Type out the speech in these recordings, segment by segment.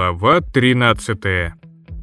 Глава 13.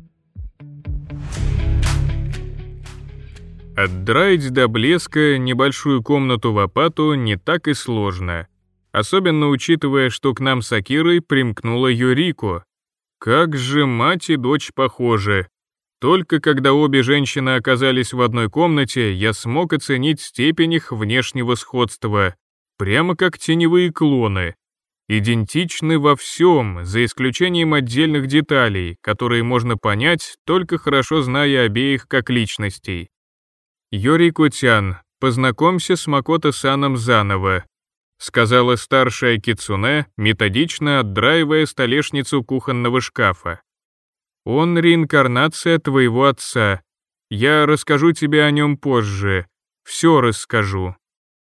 Отдраить до блеска небольшую комнату в Апату не так и сложно, особенно учитывая, что к нам с Акирой примкнула Юрико. Как же мать и дочь похожи. Только когда обе женщины оказались в одной комнате, я смог оценить степень их внешнего сходства, прямо как теневые клоны. Идентичны во всем, за исключением отдельных деталей, которые можно понять, только хорошо зная обеих как личностей. «Юрико-тян, познакомься с Макото-саном заново», сказала старшая кицунэ, методично отдраивая столешницу кухонного шкафа. «Он реинкарнация твоего отца. Я расскажу тебе о нем позже. Все расскажу».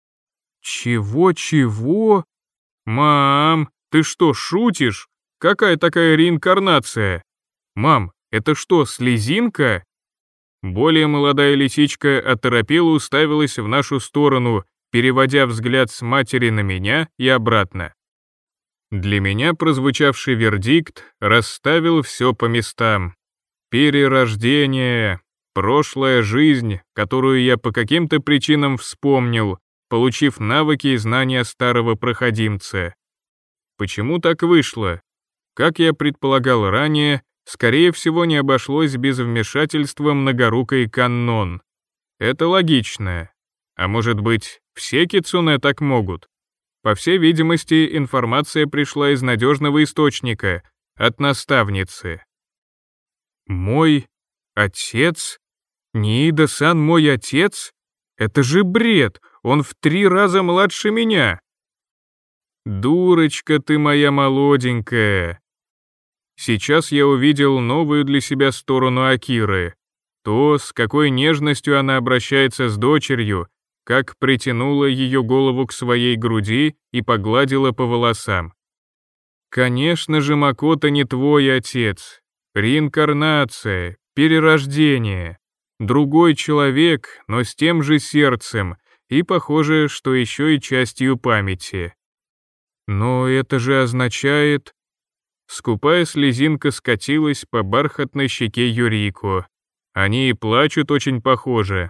«Чего? Мам, ты что, шутишь? Какая такая реинкарнация? Мам, это что, слезинка?» Более молодая лисичка оторопела уставилась в нашу сторону, переводя взгляд с матери на меня и обратно. Для меня прозвучавший вердикт расставил все по местам. Перерождение, прошлая жизнь, которую я по каким-то причинам вспомнил, получив навыки и знания старого проходимца. Почему так вышло? Как я предполагал ранее, скорее всего не обошлось без вмешательства многорукой Каннон. Это логично. А может быть, все кицунэ так могут? По всей видимости, информация пришла из надежного источника, от наставницы. Мой отец? Ниида-сан мой отец? Это же бред, он в 3 раза младше меня. Дурочка ты моя молоденькая. Сейчас я увидел новую для себя сторону Акиры. То, с какой нежностью она обращается с дочерью, как притянула ее голову к своей груди и погладила по волосам. Конечно же, Макото не твой отец. Реинкарнация, перерождение. Другой человек, но с тем же сердцем, и похоже, что еще и частью памяти. Но это же означает... Скупая слезинка скатилась по бархатной щеке Юрико. Они и плачут очень похоже.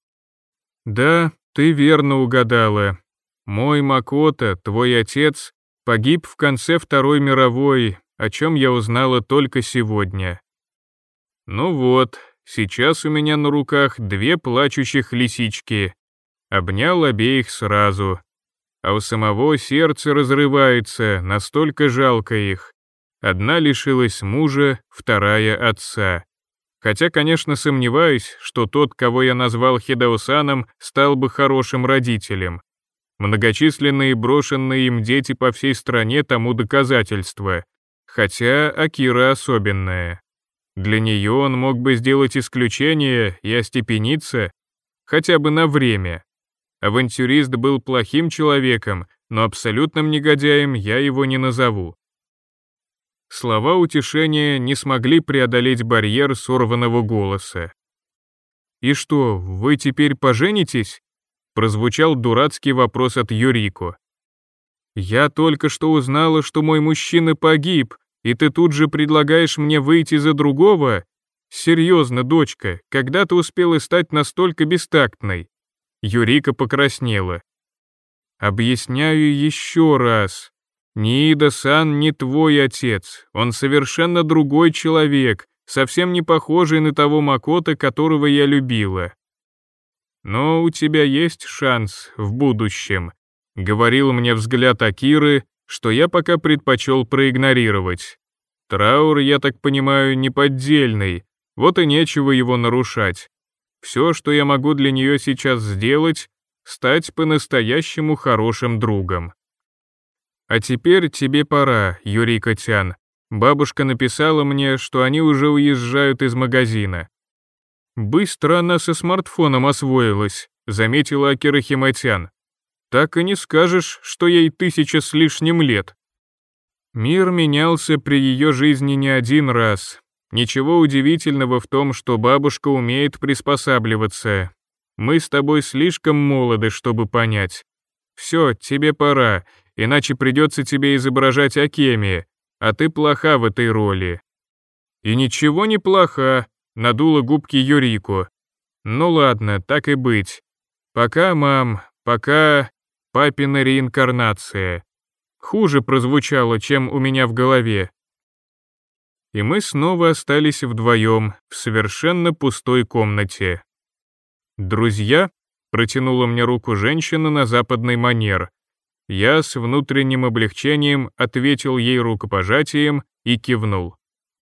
Да, ты верно угадала. Мой Макото, твой отец, погиб в конце Второй мировой, о чем я узнала только сегодня. Ну вот, сейчас у меня на руках 2 плачущих лисички. Обнял обеих сразу. А у самого сердце разрывается, настолько жалко их. Одна лишилась мужа, вторая — отца. Хотя, конечно, сомневаюсь, что тот, кого я назвал Хидэо-саном, стал бы хорошим родителем. Многочисленные брошенные им дети по всей стране тому доказательство. Хотя Акира особенная. Для нее он мог бы сделать исключение и остепениться, хотя бы на время. Авантюрист был плохим человеком, но абсолютным негодяем я его не назову. Слова утешения не смогли преодолеть барьер сорванного голоса. «И что, вы теперь поженитесь?» Прозвучал дурацкий вопрос от Юрико. «Я только что узнала, что мой мужчина погиб, и ты тут же предлагаешь мне выйти за другого? Серьезно, дочка, когда ты успела стать настолько бестактной?» Юрико покраснела. «Объясняю еще раз. Ниида-сан не твой отец, он совершенно другой человек, совсем не похожий на того Макото, которого я любила. Но у тебя есть шанс в будущем», — говорил мне взгляд Акиры, что я пока предпочел проигнорировать. Траур, я так понимаю, неподдельный, вот и нечего его нарушать. Все, что я могу для нее сейчас сделать, стать по-настоящему хорошим другом. «А теперь тебе пора, Юрико-тян. Бабушка написала мне, что они уже уезжают из магазина». «Быстро она со смартфоном освоилась», — заметила Акира Химе-тян. «Так и не скажешь, что ей 1000 с лишним лет». Мир менялся при ее жизни не один раз. Ничего удивительного в том, что бабушка умеет приспосабливаться. Мы с тобой слишком молоды, чтобы понять. Все, тебе пора, иначе придется тебе изображать Акеми, а ты плоха в этой роли». «И ничего не плоха», — надула губки Юрико. «Ну ладно, так и быть. Пока, мам, пока папина реинкарнация. Хуже прозвучало, чем у меня в голове». И мы снова остались вдвоем в совершенно пустой комнате. «Друзья?» — протянула мне руку женщина на западный манер. Я с внутренним облегчением ответил ей рукопожатием и кивнул.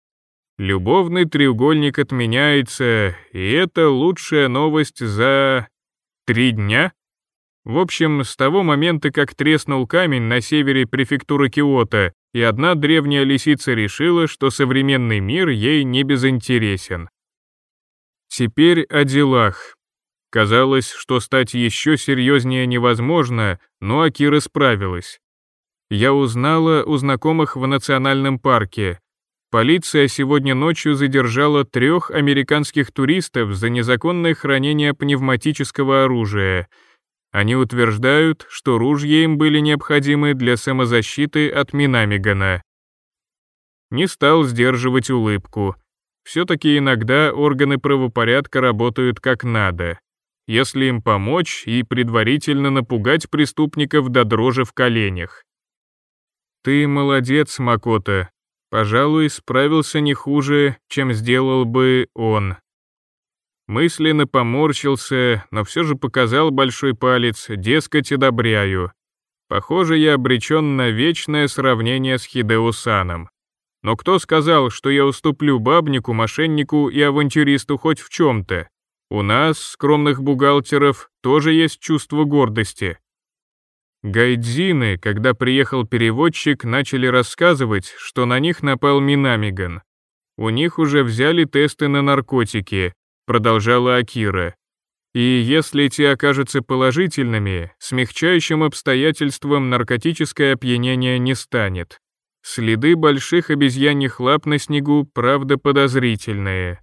Любовный треугольник отменяется, и это лучшая новость за 3 дня? В общем, с того момента, как треснул камень на севере префектуры Киото, и одна древняя лисица решила, что современный мир ей не безинтересен. Теперь о делах. Казалось, что стать еще серьезнее невозможно, но Акира справилась. Я узнала у знакомых в национальном парке. Полиция сегодня ночью задержала 3 американских туристов за незаконное хранение пневматического оружия. Они утверждают, что ружья им были необходимы для самозащиты от Минамигана. Не стал сдерживать улыбку. Все-таки иногда органы правопорядка работают как надо. Если им помочь и предварительно напугать преступников до дрожи в коленях. Ты молодец, Макото. Пожалуй, справился не хуже, чем сделал бы он. Мысленно поморщился, но все же показал большой палец, дескать, одобряю. Похоже, я обречен на вечное сравнение с Хидео-саном. Но кто сказал, что я уступлю бабнику, мошеннику и авантюристу хоть в чем-то? У нас, скромных бухгалтеров, тоже есть чувство гордости. Гайдзины, когда приехал переводчик, начали рассказывать, что на них напал Минамиган. У них уже взяли тесты на наркотики, продолжала Акира. И если те окажутся положительными, смягчающим обстоятельством наркотическое опьянение не станет. Следы больших обезьяньих лап на снегу, правда, подозрительные.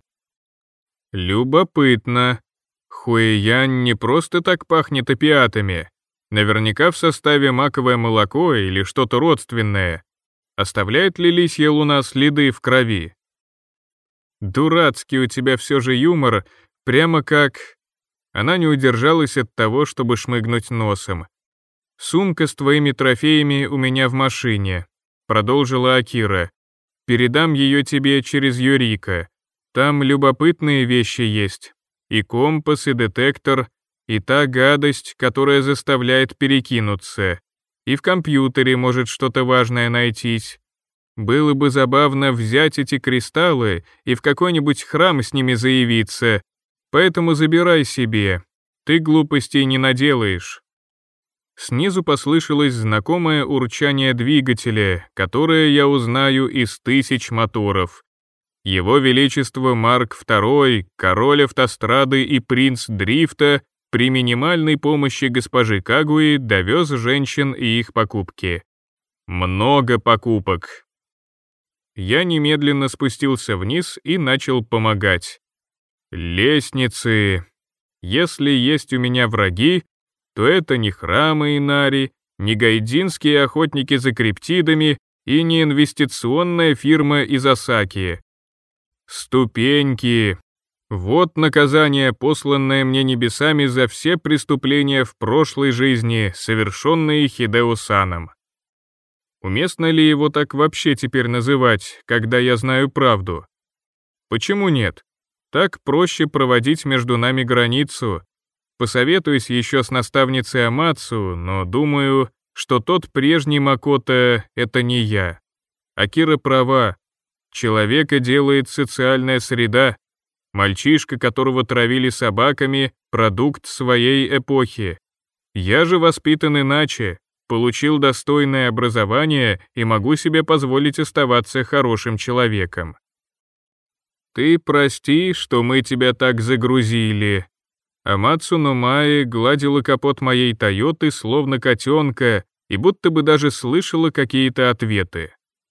Любопытно. Хуэянь не просто так пахнет опиатами. Наверняка в составе маковое молоко или что-то родственное. Оставляет ли лисья луна следы в крови? Дурацкий у тебя все же юмор, прямо как... Она не удержалась от того, чтобы шмыгнуть носом. «Сумка с твоими трофеями у меня в машине», — продолжила Акира. «Передам ее тебе через Юрико. Там любопытные вещи есть. И компас, и детектор, и та гадость, которая заставляет перекинуться. И в компьютере может что-то важное найтись. Было бы забавно взять эти кристаллы и в какой-нибудь храм с ними заявиться. Поэтому забирай себе. Ты глупостей не наделаешь». Снизу послышалось знакомое урчание двигателя, которое я узнаю из 1000 моторов. Его Величество Марк II, король автострады и принц дрифта, при минимальной помощи госпожи Кагуи довез женщин и их покупки. Много покупок. Я немедленно спустился вниз и начал помогать. Лестницы. Если есть у меня враги, то это не храмы Инари, не гайдзинские охотники за криптидами и не инвестиционная фирма из Осаки. Ступеньки. Вот наказание, посланное мне небесами за все преступления в прошлой жизни, совершенные Хидео-саном. Уместно ли его так вообще теперь называть, когда я знаю правду? Почему нет? Так проще проводить между нами границу. Посоветуюсь еще с наставницей Амацу, но думаю, что тот прежний Макото — это не я. Акира права. Человека делает социальная среда. Мальчишка, которого травили собаками, продукт своей эпохи. Я же воспитан иначе, получил достойное образование и могу себе позволить оставаться хорошим человеком. Ты прости, что мы тебя так загрузили. Амацу Номаи гладила капот моей Тойоты словно котенка и будто бы даже слышала какие-то ответы.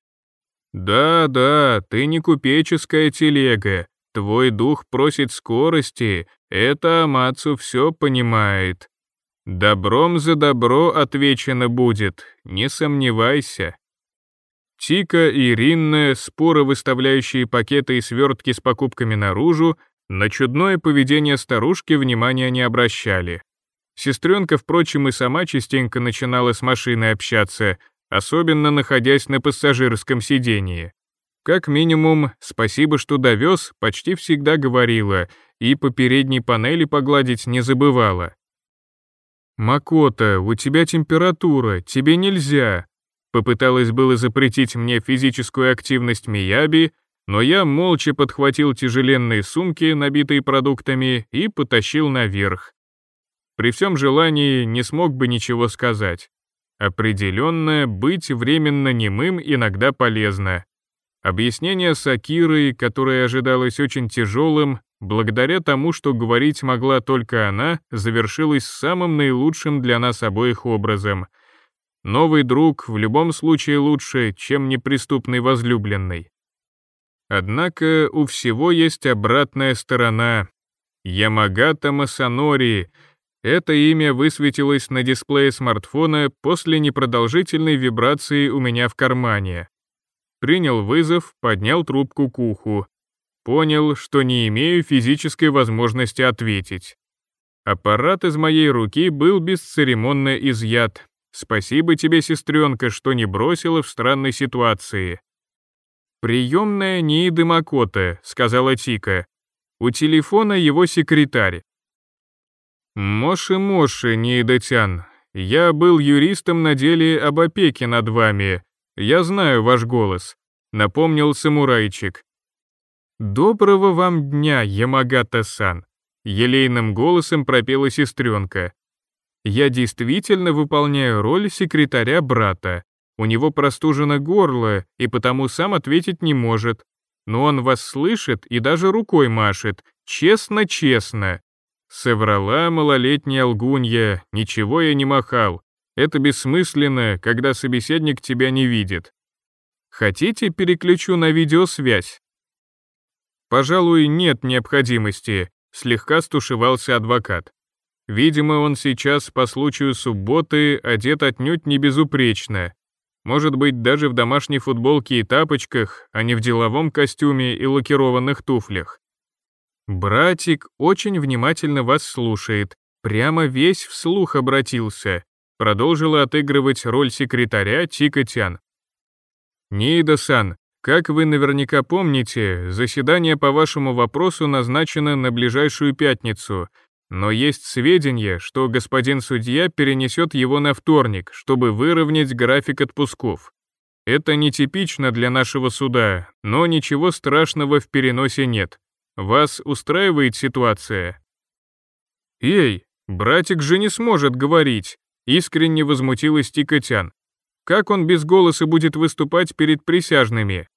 «Да, ты не купеческая телега, твой дух просит скорости, это Амацу все понимает. Добром за добро отвечено будет, не сомневайся». Тика и Ринна, споро выставляющие пакеты и свертки с покупками наружу, на чудное поведение старушки внимания не обращали. Сестренка, впрочем, и сама частенько начинала с машиной общаться, особенно находясь на пассажирском сидении. Как минимум, спасибо, что довез, почти всегда говорила, и по передней панели погладить не забывала. «Макото, у тебя температура, тебе нельзя», попыталась было запретить мне физическую активность Мияби, но я молча подхватил тяжеленные сумки, набитые продуктами, и потащил наверх. При всем желании не смог бы ничего сказать. Определенно, быть временно немым иногда полезно. Объяснение с Акирой, которое ожидалось очень тяжелым, благодаря тому, что говорить могла только она, завершилось самым наилучшим для нас обоих образом. Новый друг в любом случае лучше, чем неприступный возлюбленный. Однако у всего есть обратная сторона. Ямагата Масанори. Это имя высветилось на дисплее смартфона после непродолжительной вибрации у меня в кармане. Принял вызов, поднял трубку к уху. Понял, что не имею физической возможности ответить. Аппарат из моей руки был бесцеремонно изъят. Спасибо тебе, сестренка, что не бросила в странной ситуации. «Приемная Нииды Макото», — сказала Тика. «У телефона его секретарь». «Моши-моши, Ниида-тян, я был юристом на деле об опеке над вами. Я знаю ваш голос», — напомнил самурайчик. «Доброго вам дня, Ямагата-сан», — елейным голосом пропела сестренка. «Я действительно выполняю роль секретаря брата. У него простужено горло, и потому сам ответить не может. Но он вас слышит и даже рукой машет. Честно-честно». Соврала малолетняя лгунья, ничего я не махал. Это бессмысленно, когда собеседник тебя не видит. Хотите, переключу на видеосвязь? Пожалуй, нет необходимости, слегка стушевался адвокат. Видимо, он сейчас по случаю субботы одет отнюдь не безупречно. Может быть, даже в домашней футболке и тапочках, а не в деловом костюме и лакированных туфлях. «Братик очень внимательно вас слушает, прямо весь вслух обратился», продолжила отыгрывать роль секретаря Тика-тян. «Ниида-сан, как вы наверняка помните, заседание по вашему вопросу назначено на ближайшую пятницу, но есть сведения, что господин судья перенесет его на вторник, чтобы выровнять график отпусков. Это нетипично для нашего суда, но ничего страшного в переносе нет. Вас устраивает ситуация?» «Эй, братик же не сможет говорить», — искренне возмутилась Тика-тян. «Как он без голоса будет выступать перед присяжными?»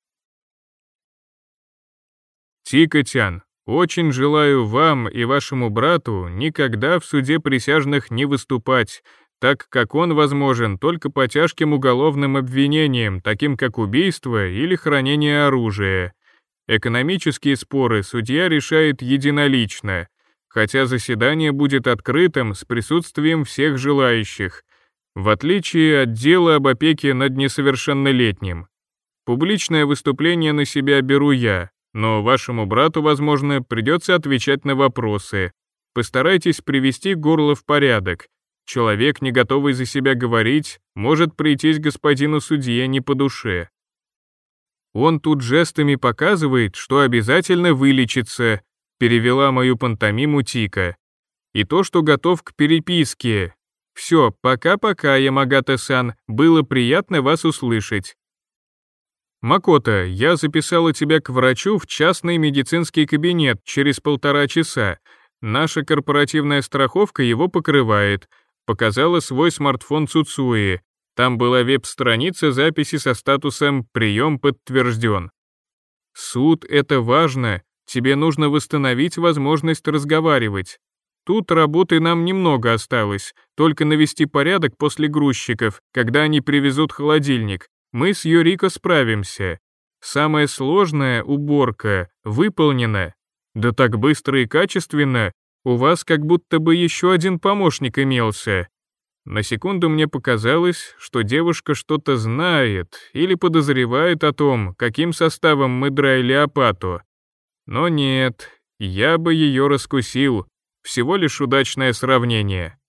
«Тика-тян, очень желаю вам и вашему брату никогда в суде присяжных не выступать, так как он возможен только по тяжким уголовным обвинениям, таким как убийство или хранение оружия. Экономические споры судья решает единолично, хотя заседание будет открытым с присутствием всех желающих, в отличие от дела об опеке над несовершеннолетним. Публичное выступление на себя беру я, но вашему брату, возможно, придется отвечать на вопросы. Постарайтесь привести горло в порядок. Человек, не готовый за себя говорить, может прийтись господину судье не по душе. Он тут жестами показывает, что обязательно вылечится, перевела мою пантомиму Тика. И то, что готов к переписке. Все, пока-пока, Ямагата-сан, было приятно вас услышать. Макото, я записала тебя к врачу в частный медицинский кабинет через 1,5 часа. Наша корпоративная страховка его покрывает. Показала свой смартфон Цуцуи. Там была веб-страница записи со статусом «Прием подтвержден». Суд — это важно, тебе нужно восстановить возможность разговаривать. Тут работы нам немного осталось, только навести порядок после грузчиков, когда они привезут холодильник. Мы с Юрико справимся. Самое сложное — уборка, выполнена. Да так быстро и качественно, у вас как будто бы еще один помощник имелся. На секунду мне показалось, что девушка что-то знает или подозревает о том, каким составом мы драили Апату. Но нет, я бы ее раскусил, всего лишь удачное сравнение.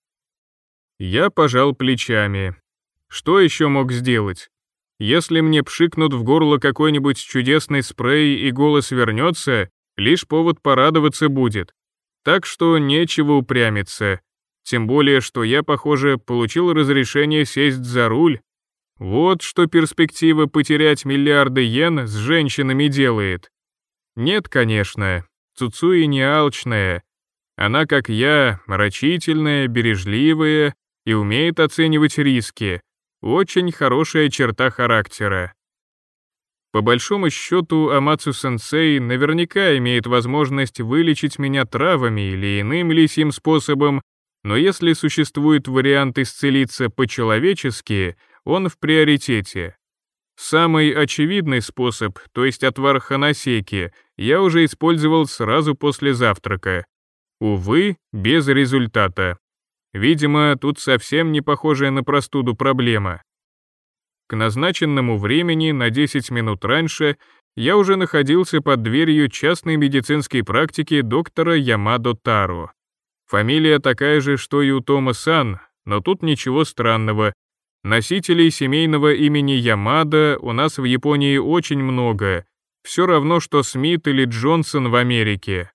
Я пожал плечами. Что еще мог сделать? Если мне пшикнут в горло какой-нибудь чудесный спрей и голос вернется, лишь повод порадоваться будет. Так что нечего упрямиться. Тем более, что я, похоже, получил разрешение сесть за руль. Вот что перспектива потерять миллиарды йен с женщинами делает. Нет, конечно, Цуцуи не алчная. Она, как я, рачительная, бережливая и умеет оценивать риски. Очень хорошая черта характера. По большому счету, Амацу-сенсей наверняка имеет возможность вылечить меня травами или иным лисьим способом, но если существует вариант исцелиться по-человечески, он в приоритете. Самый очевидный способ, то есть отвар ханасеки, я уже использовал сразу после завтрака. Увы, без результата. Видимо, тут совсем не похожая на простуду проблема. К назначенному времени на 10 минут раньше я уже находился под дверью частной медицинской практики доктора Ямадо Таро. Фамилия такая же, что и у Тома-сан, но тут ничего странного. Носителей семейного имени Ямада у нас в Японии очень много, все равно, что Смит или Джонсон в Америке.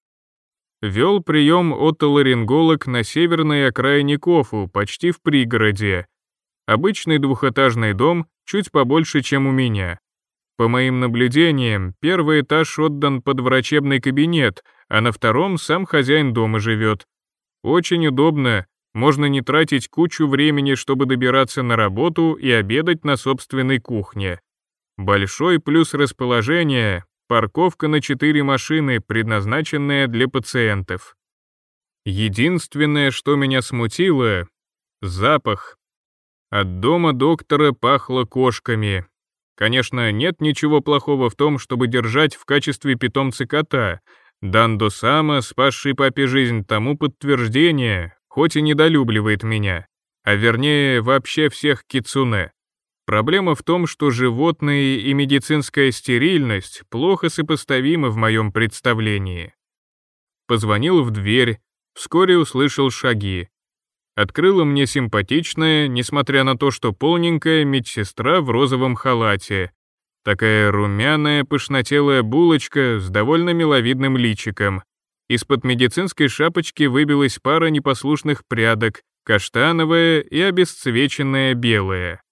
Вел прием отоларинголог на северной окраине Кофу, почти в пригороде. Обычный двухэтажный дом, чуть побольше, чем у меня. По моим наблюдениям, первый этаж отдан под врачебный кабинет, а на втором сам хозяин дома живет. Очень удобно, можно не тратить кучу времени, чтобы добираться на работу и обедать на собственной кухне. Большой плюс расположения — парковка на 4 машины, предназначенная для пациентов. Единственное, что меня смутило — запах. От дома доктора пахло кошками. Конечно, нет ничего плохого в том, чтобы держать в качестве питомца кота. Дандо-сама, спасший папе жизнь, тому подтверждение, хоть и недолюбливает меня, а вернее вообще всех кицуне. Проблема в том, что животные и медицинская стерильность плохо сопоставимы в моем представлении. Позвонил в дверь, вскоре услышал шаги. Открыла мне симпатичная, несмотря на то, что полненькая, медсестра в розовом халате. Такая румяная, пышнотелая булочка с довольно миловидным личиком. Из-под медицинской шапочки выбилась пара непослушных прядок, каштановая и обесцвеченная белая.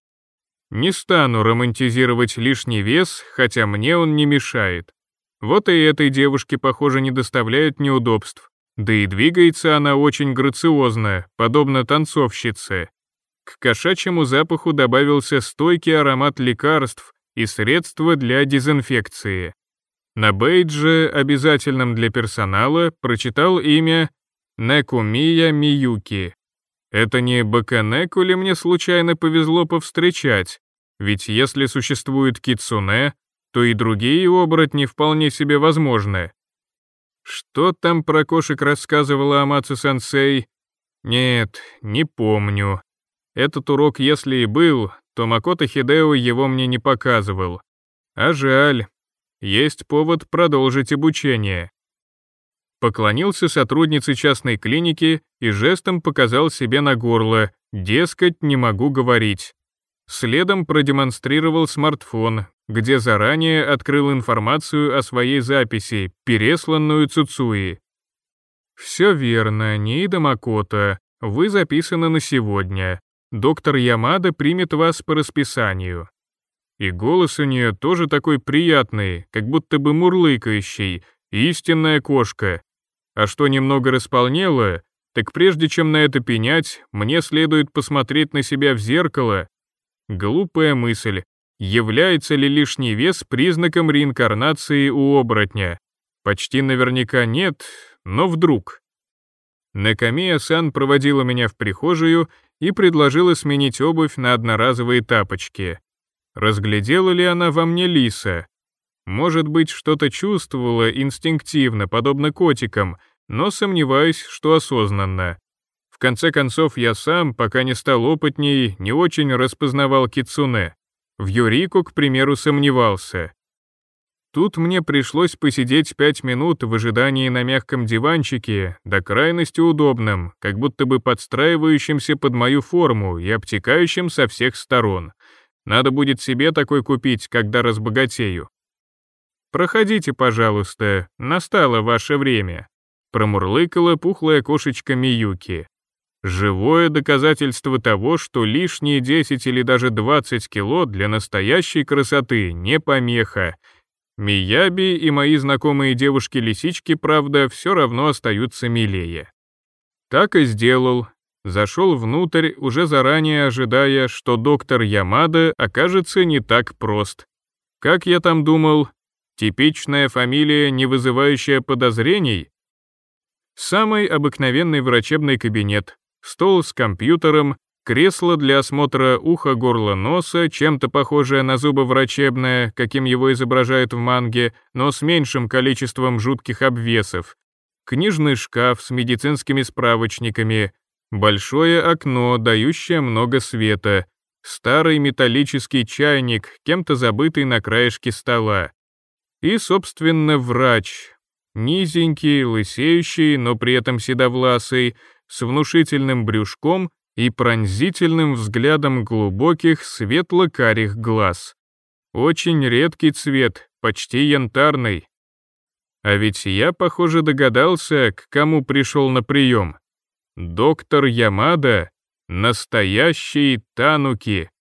Не стану романтизировать лишний вес, хотя мне он не мешает. Вот и этой девушке, похоже, не доставляет неудобств. Да и двигается она очень грациозно, подобно танцовщице. К кошачьему запаху добавился стойкий аромат лекарств и средства для дезинфекции. На бейдже, обязательном для персонала, прочитал имя Некумия Миюки. Это не Баканеку ли мне случайно повезло повстречать? Ведь если существует кицуне, то и другие оборотни вполне себе возможны. Что там про кошек рассказывала Амацу-сенсей? Нет, не помню. Этот урок, если и был, то Макото Хидео его мне не показывал. А жаль. Есть повод продолжить обучение. Поклонился сотруднице частной клиники и жестом показал себе на горло, дескать, не могу говорить. Следом продемонстрировал смартфон, где заранее открыл информацию о своей записи, пересланную Цуцуи. «Все верно, Ниида Макото, вы записаны на сегодня. Доктор Ямада примет вас по расписанию». И голос у нее тоже такой приятный, как будто бы мурлыкающий, истинная кошка. А что немного располнело, так прежде чем на это пенять, мне следует посмотреть на себя в зеркало. Глупая мысль. Является ли лишний вес признаком реинкарнации у оборотня? Почти наверняка нет, но вдруг. Накамия-сан проводила меня в прихожую и предложила сменить обувь на одноразовые тапочки. Разглядела ли она во мне лиса? Может быть, что-то чувствовала инстинктивно, подобно котикам, но сомневаюсь, что осознанно. В конце концов, я сам, пока не стал опытней, не очень распознавал кицуне. В Юрико, к примеру, сомневался. Тут мне пришлось посидеть 5 минут в ожидании на мягком диванчике, до крайности удобном, как будто бы подстраивающимся под мою форму и обтекающим со всех сторон. Надо будет себе такой купить, когда разбогатею. «Проходите, пожалуйста, настало ваше время», — промурлыкала пухлая кошечка Миюки. Живое доказательство того, что лишние 10 или даже 20 кило для настоящей красоты не помеха. Мияби и мои знакомые девушки-лисички, правда, все равно остаются милее. Так и сделал. Зашел внутрь, уже заранее ожидая, что доктор Ямада окажется не так прост. Как я там думал, типичная фамилия, не вызывающая подозрений? Самый обыкновенный врачебный кабинет, стол с компьютером, кресло для осмотра уха, горла, носа, чем-то похожее на зубоврачебное, каким его изображают в манге, но с меньшим количеством жутких обвесов, книжный шкаф с медицинскими справочниками, большое окно, дающее много света, старый металлический чайник, кем-то забытый на краешке стола. И, собственно, врач. Низенький, лысеющий, но при этом седовласый, с внушительным брюшком и пронзительным взглядом глубоких светло-карих глаз. Очень редкий цвет, почти янтарный. А ведь я, похоже, догадался, к кому пришел на прием. Доктор Ямада — настоящий тануки.